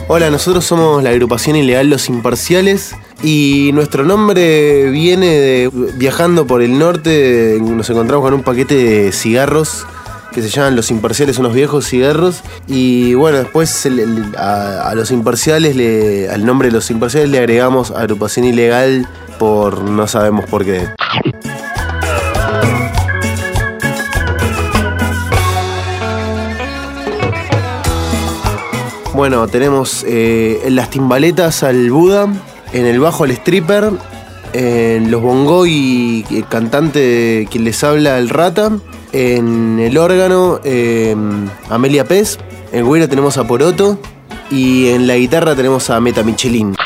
Hola, nosotros somos la agrupación ilegal Los Imparciales y nuestro nombre viene de viajando por el norte, nos encontramos con un paquete de cigarros que se llaman Los Imparciales, unos viejos cigarros, y bueno, después a Los Imparciales, al nombre de Los Imparciales le agregamos agrupación ilegal por no sabemos por qué. Bueno, tenemos en las timbaletas al Buda, en el bajo al stripper, en los bongos y el cantante quien les habla el Rata, en el órgano Amelia Pez, en güiro tenemos a Poroto y en la guitarra tenemos a Meta Michelin.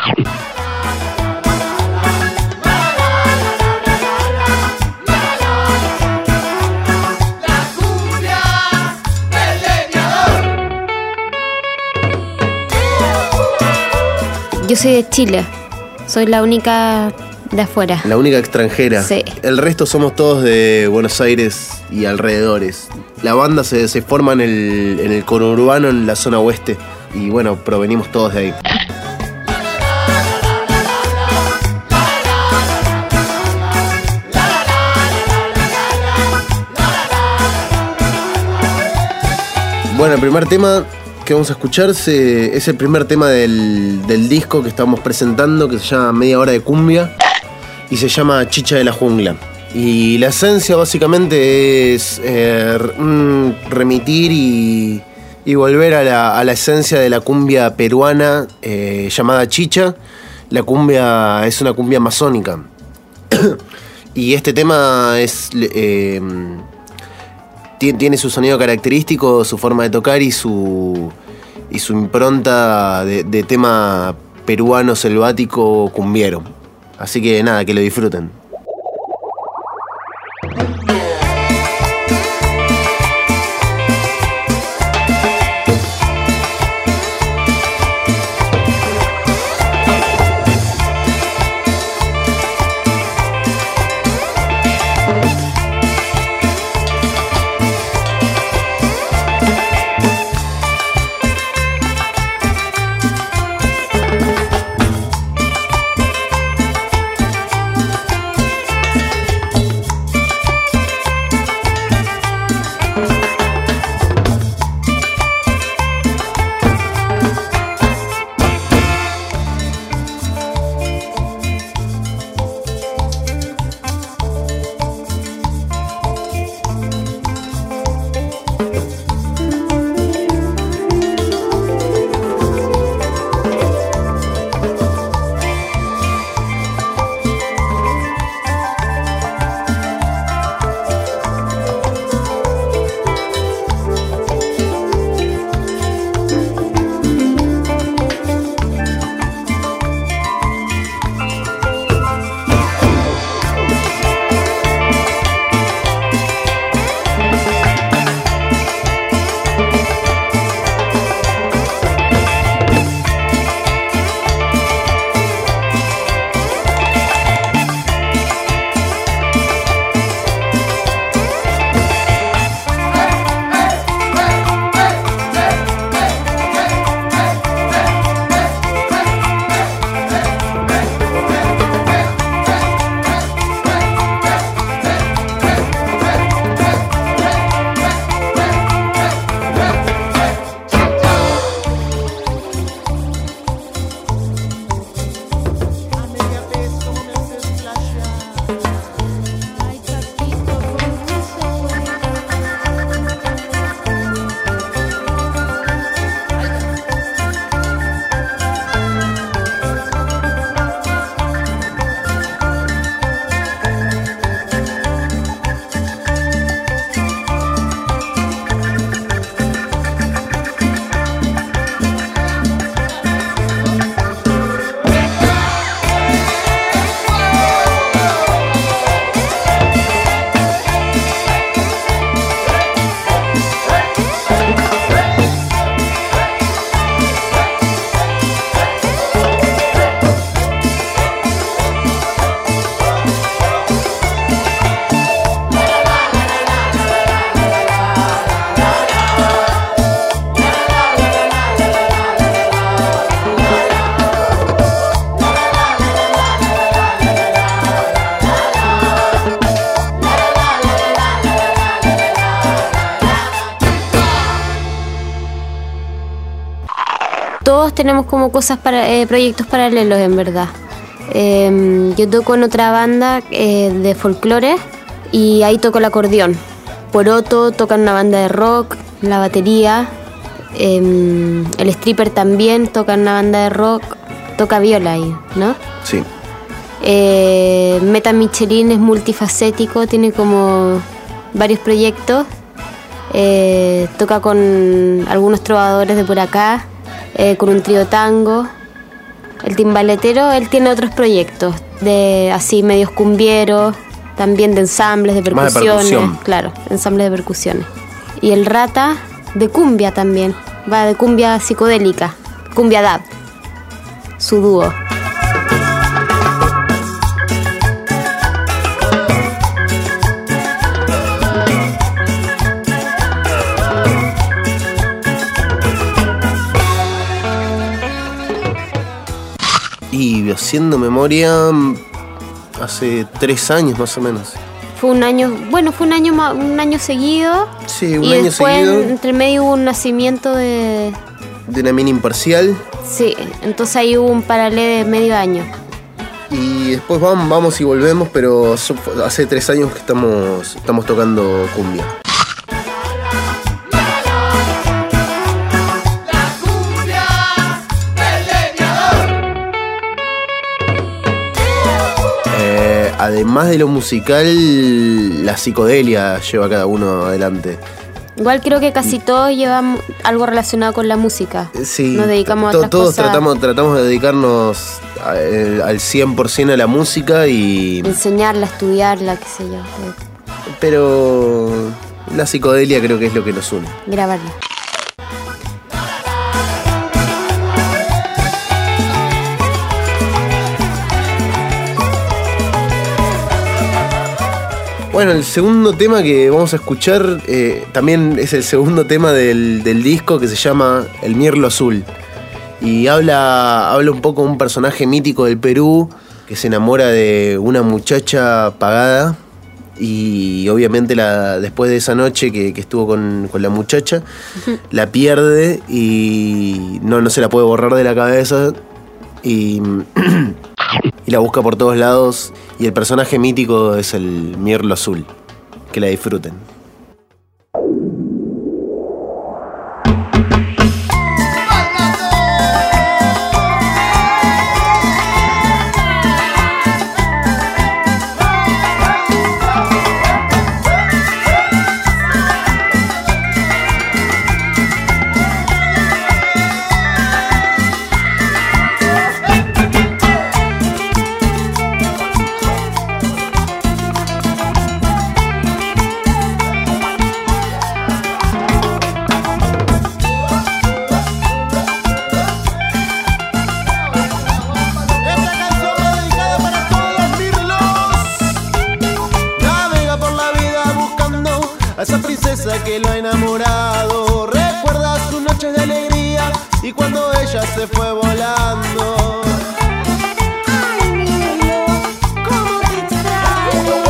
Yo soy de Chile, soy la única de afuera. La única extranjera. Sí. El resto somos todos de Buenos Aires y alrededores. La banda se forma en el conurbano, en la zona oeste. Y bueno, provenimos todos de ahí. Bueno, el primer tema que vamos a escuchar es el primer tema del disco que estamos presentando, que se llama Media Hora de Cumbia y se llama Chicha de la Jungla. Y la esencia básicamente es remitir y volver a la esencia de la cumbia peruana llamada chicha. La cumbia es una cumbia amazónica y este tema tiene su sonido característico, su forma de tocar y su impronta de tema peruano selvático cumbiero. Así que nada, que lo disfruten. todos tenemos como cosas proyectos paralelos, en verdad. Yo toco en otra banda de folclore y ahí toco el acordeón. Poroto toca en una banda de rock, la batería. El stripper también toca en una banda de rock, toca viola ahí, ¿no? Sí. Meta Michelin es multifacético, tiene como varios proyectos. Toca con algunos trovadores de por acá, con un trío tango. El timbaletero, él tiene otros proyectos de así medios cumbieros, también de ensambles de percusiones. Más de percusión. Claro, ensambles de percusiones. Y el Rata de cumbia también, va de cumbia psicodélica, cumbia dub, su dúo. Y haciendo memoria, hace 3 años más o menos. Fue un año seguido. Sí, un y año después seguido. Entre medio hubo un nacimiento de una mina imparcial. Sí, entonces ahí hubo un paralelo de medio año. Y después vamos y volvemos, pero hace 3 años que estamos tocando cumbia. Además de lo musical, la psicodelia lleva a cada uno adelante. Igual creo que casi todos llevamos algo relacionado con la música. Sí, nos dedicamos a otras todos cosas. Tratamos de dedicarnos al 100% a la música y... enseñarla, estudiarla, qué sé yo. Pero la psicodelia creo que es lo que nos une. Grabarla. Bueno, el segundo tema que vamos a escuchar también es el segundo tema del disco, que se llama El Mirlo Azul. Y habla un poco de un personaje mítico del Perú que se enamora de una muchacha pagada. Y obviamente después de esa noche que estuvo con la muchacha, la pierde y no se la puede borrar de la cabeza. Y la busca por todos lados. Y el personaje mítico es el Mirlo Azul. Que la disfruten. Que lo ha enamorado, recuerda sus noches de alegría y cuando ella se fue volando. Ay, Mirlo, cómo te extraño.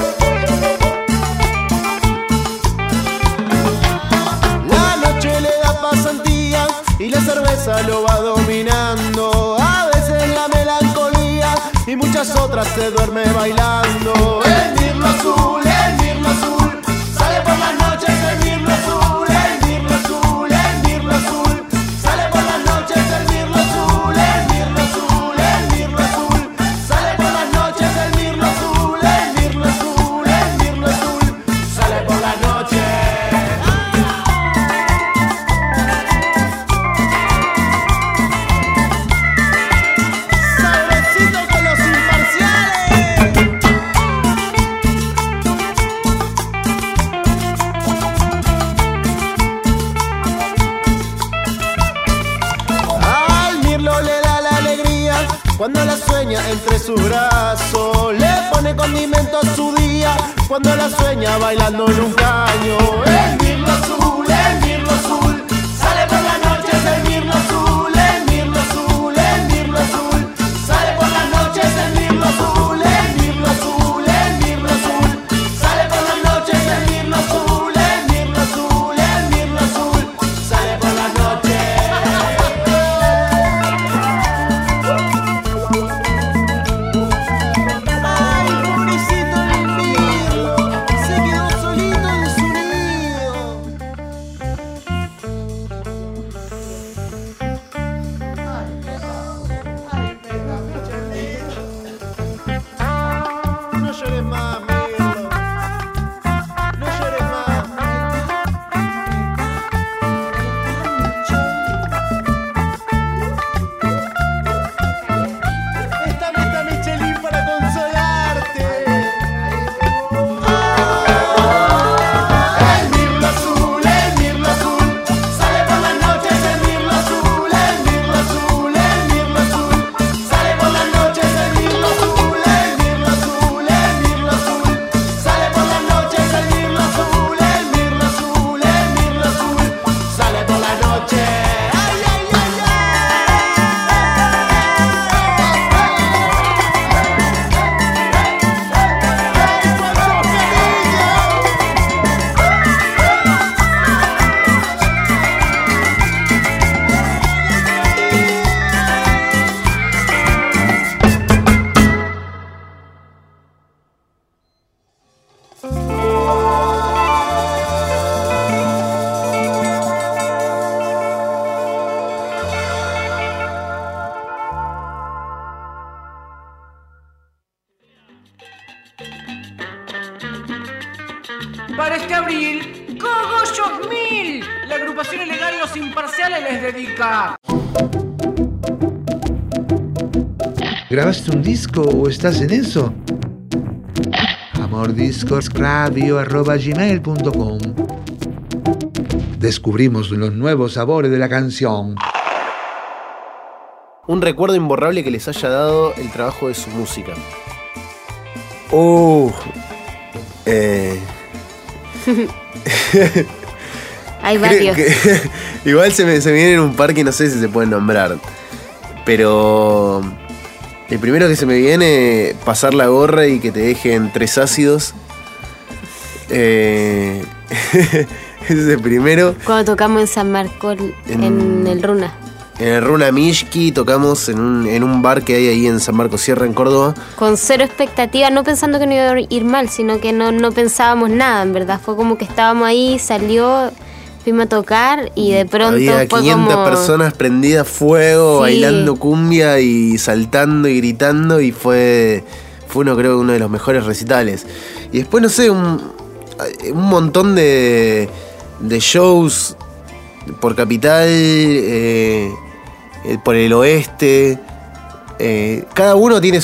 La noche le da pasantía y la cerveza lo va dominando. A veces la melancolía y muchas otras se duerme bailando. El Mirlo Azul, el Mirlo Azul. Sale por las noches el Mirlo Azul, el Mirlo Azul, el Mirlo Azul. Sale por las noches el Mirlo Azul, el Mirlo Azul, el Mirlo Azul. Sale por las noches el Mirlo Azul, el Mirlo Azul, el Mirlo Azul. Sale por las noches. Sabrecito con los imparciales. Cuando la sueña entre sus brazos, le pone condimento a su día. Cuando la sueña bailando en un caño. El Mirlo Azul, el Mirlo Azul. Sale por las noches el Mirlo Azul, el Mirlo Azul, el Mirlo Azul. Sale por las noches el Mirlo Azul, el Mirlo Azul, el Mirlo Azul. Sale por las noches el Mirlo Azul, el Mirlo Azul, el Mirlo Azul. Sale por las noches. Para este abril, Cogollos 1000, la agrupación ilegal Los Imparciales les dedica. ¿Grabaste un disco o estás en eso? amordiscosradio@gmail.com. Descubrimos los nuevos sabores de la canción. Un recuerdo imborrable que les haya dado el trabajo de su música. Hay varios. Igual se me viene en un par que no sé si se pueden nombrar. Pero el primero que se me viene, pasar la gorra y que te dejen 3 ácidos. Ese es el primero. Cuando tocamos en San Marcos, en el Runa. En el Runa Mishki tocamos en un bar que hay ahí en San Marcos Sierra, en Córdoba. Con cero expectativa, no pensando que no iba a ir mal, sino que no pensábamos nada, en verdad. Fue como que estábamos ahí, salió, fuimos a tocar y de pronto había fue 500 como... personas prendidas fuego, Sí. bailando cumbia y saltando y gritando, y fue creo que uno de los mejores recitales. Y después, no sé, un montón de shows por Capital, por el oeste. Cada uno tiene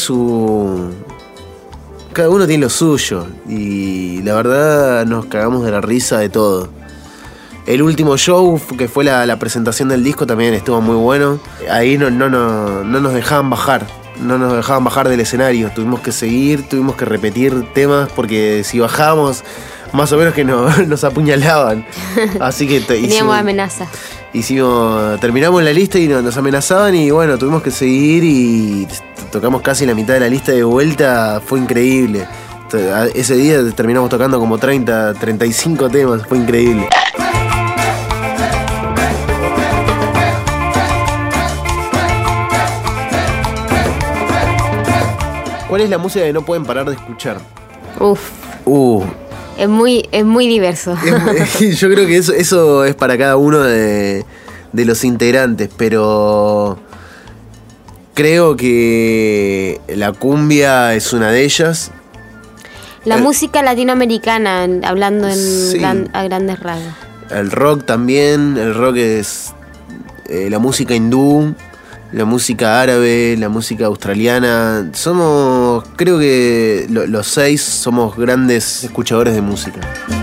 lo suyo, y la verdad nos cagamos de la risa de todo. El último show, que fue la presentación del disco, también estuvo muy bueno. Ahí no nos dejaban bajar. No nos dejaban bajar del escenario. Tuvimos que seguir, tuvimos que repetir temas, porque si bajábamos, más o menos que nos apuñalaban. Así que Teníamos amenaza. terminamos la lista y nos amenazaban, y bueno, tuvimos que seguir y tocamos casi la mitad de la lista de vuelta. Fue increíble. Ese día terminamos tocando como 35 temas. Fue increíble. ¿Cuál es la música que no pueden parar de escuchar? Es muy diverso. Yo creo que eso es para cada uno de los integrantes, pero creo que la cumbia es una de ellas. La música latinoamericana, hablando Sí. a grandes rasgos. El rock también. El rock es la música hindú, la música árabe, la música australiana. Creo que los 6 somos grandes escuchadores de música.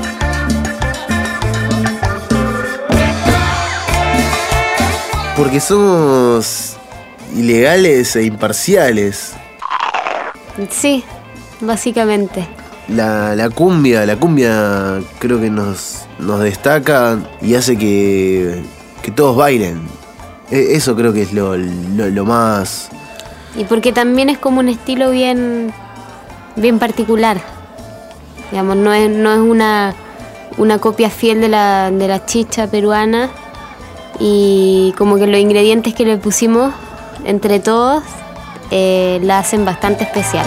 Porque somos ilegales e imparciales. Sí, básicamente. La cumbia creo que nos destaca y hace que todos bailen. Eso creo que es lo más... Y porque también es como un estilo bien particular. Digamos, no es una copia fiel de la chicha peruana, y como que los ingredientes que le pusimos entre todos la hacen bastante especial.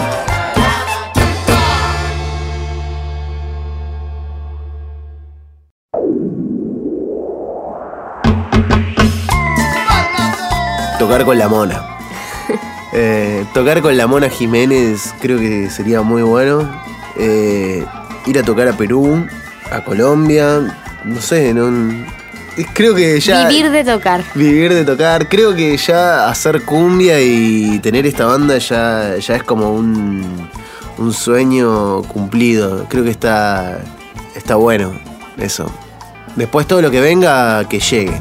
Tocar con la Mona. Tocar con la Mona Jiménez creo que sería muy bueno. Ir a tocar a Perú, a Colombia, no sé, creo que ya... Vivir de tocar. Creo que ya hacer cumbia y tener esta banda ya es como un sueño cumplido. Creo que está bueno eso. Después todo lo que venga, que llegue.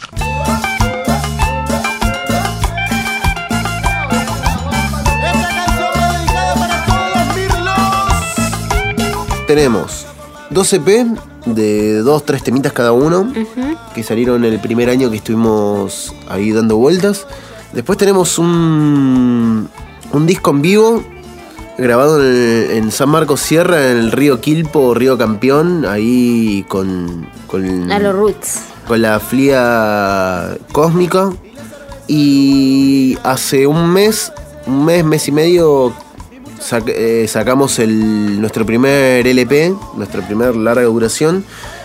Tenemos 2 EP de 2-3 temitas cada uno, que salieron el primer año que estuvimos ahí dando vueltas. Después tenemos un disco en vivo grabado en San Marcos Sierra, en el río Quilpo, río Campeón, ahí con A los Roots. Con la Flia Cósmica. Y hace un mes y medio sacamos nuestro primer LP, nuestra primer larga duración,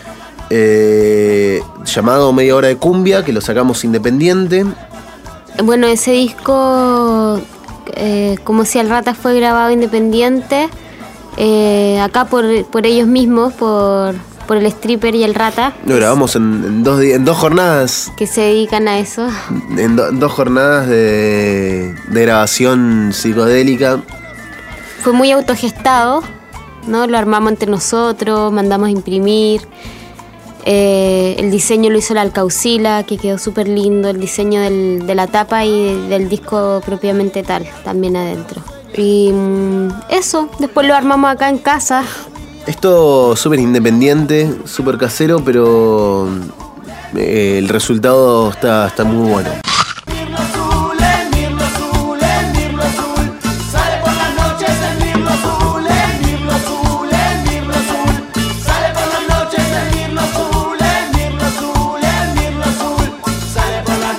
llamado Media Hora de Cumbia, que lo sacamos independiente. Bueno, ese disco, como si el Rata fue grabado independiente, acá por ellos mismos, por el Stripper y el Rata. Lo grabamos en 2 jornadas. Que se dedican a eso. En 2 jornadas de grabación psicodélica. Fue muy autogestado, ¿no? Lo armamos entre nosotros, mandamos a imprimir. El diseño lo hizo la Alcaucila, que quedó súper lindo. El diseño de la tapa y del disco propiamente tal, también adentro. Y eso, después lo armamos acá en casa. Es todo súper independiente, súper casero, pero el resultado está muy bueno. Mirlo azul, mirlo azul, mirlo azul. Sale por las noches el mirlo azul, mirlo azul, mirlo azul. Sale por las noches el mirlo azul, mirlo azul, mirlo azul. Sale por las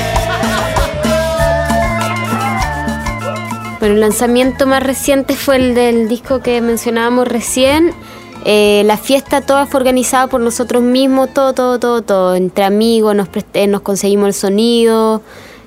noches. Bueno, el lanzamiento más reciente fue el del disco que mencionábamos recién. La fiesta toda fue organizada por nosotros mismos, todo. Entre amigos nos conseguimos el sonido,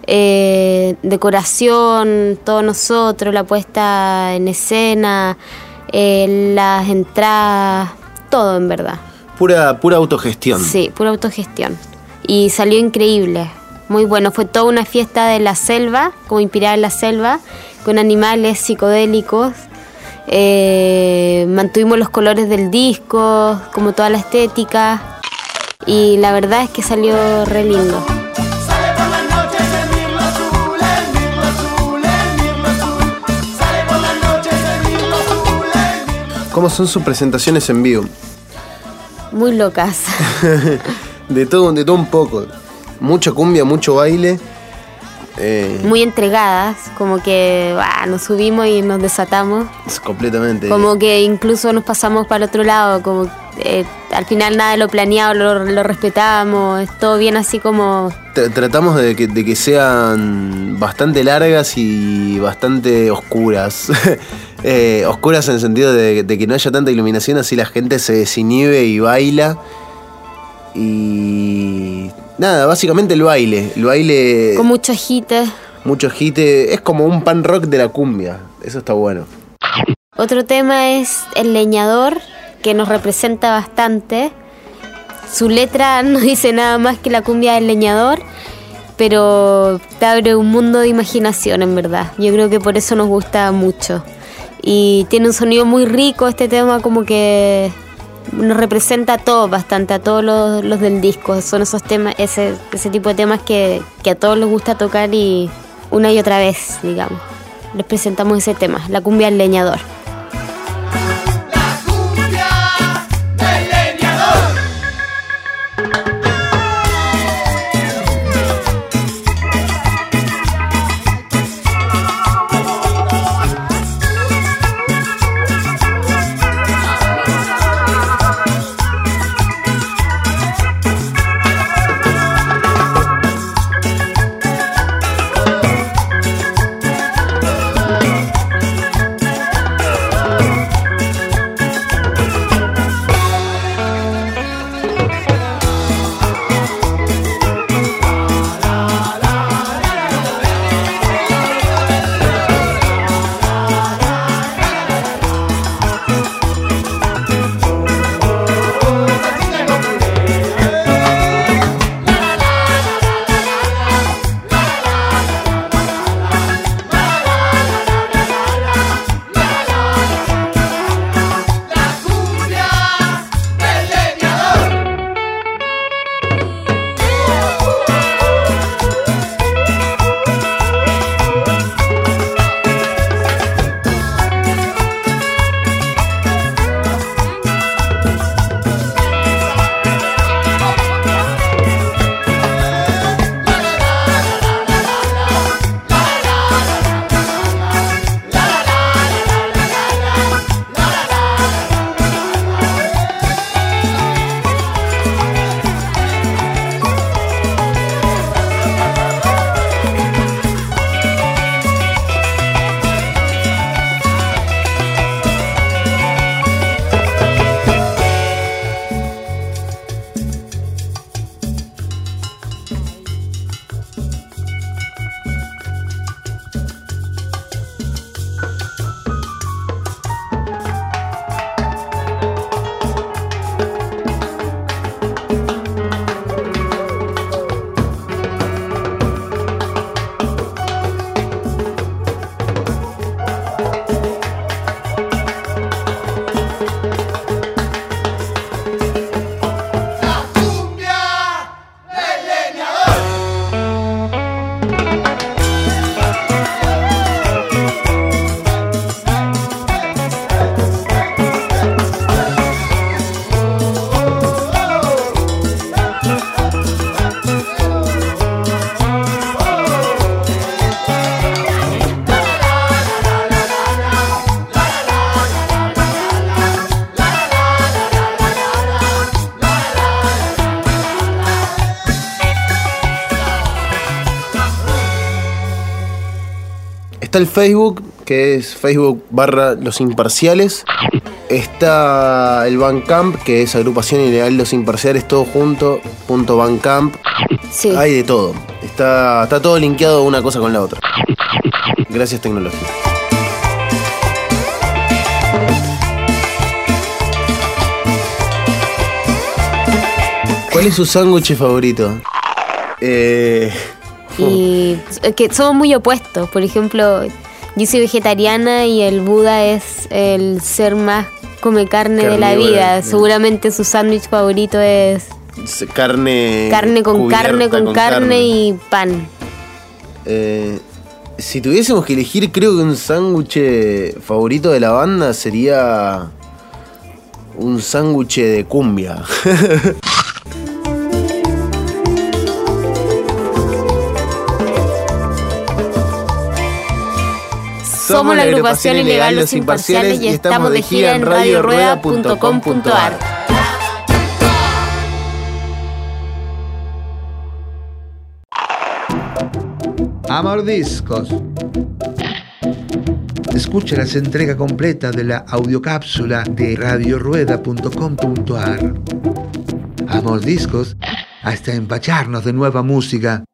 decoración, todos nosotros, la puesta en escena, las entradas, todo en verdad. Pura autogestión. Sí, pura autogestión. Y salió increíble, muy bueno. Fue toda una fiesta de la selva, como inspirada en la selva, con animales psicodélicos. Mantuvimos los colores del disco, como toda la estética, y la verdad es que salió re lindo. Sale por las noches el mirlo azul, mirlo azul, mirlo azul. Sale por las noches el mirlo azul, ¿Cómo son sus presentaciones en vivo? Muy locas. De todo un poco. Mucha cumbia, mucho baile. Muy entregadas, como que nos subimos y nos desatamos. Completamente. Como que incluso nos pasamos para el otro lado, como al final nada de lo planeado lo respetamos, es todo bien así como... Tratamos de que sean bastante largas y bastante oscuras. Oscuras en el sentido de que no haya tanta iluminación, así la gente se desinhibe y baila. Y nada, básicamente el baile con mucho agite. Mucho agite, es como un pan rock de la cumbia, eso está bueno. Otro tema es El Leñador, que nos representa bastante. Su letra no dice nada más que la cumbia del leñador, pero te abre un mundo de imaginación, en verdad. Yo creo que por eso nos gusta mucho. Y tiene un sonido muy rico este tema, como que nos representa a todos bastante, a todos los del disco. Son esos temas, ese tipo de temas que a todos les gusta tocar y una y otra vez, digamos. Les presentamos ese tema, la cumbia del leñador. Está el Facebook, que es Facebook/Los Imparciales. Está el Bandcamp, que es Agrupación Ilegal Los Imparciales, todo junto, .bandcamp. Sí. Hay de todo. Está todo linkeado una cosa con la otra. Gracias, tecnología. ¿Cuál es su sándwich favorito? Y que somos muy opuestos. Por ejemplo, yo soy vegetariana y el Buda es el ser más come carne de la vida. Seguramente su sándwich favorito es carne con carne y pan. Si tuviésemos que elegir, creo que un sándwich favorito de la banda sería un sándwich de cumbia. Somos la agrupación ilegal Los Imparciales y estamos de gira en radiorueda.com.ar. Amor Discos. Escucha la entrega completa de la audiocápsula de radiorueda.com.ar. Amor Discos, hasta empacharnos de nueva música.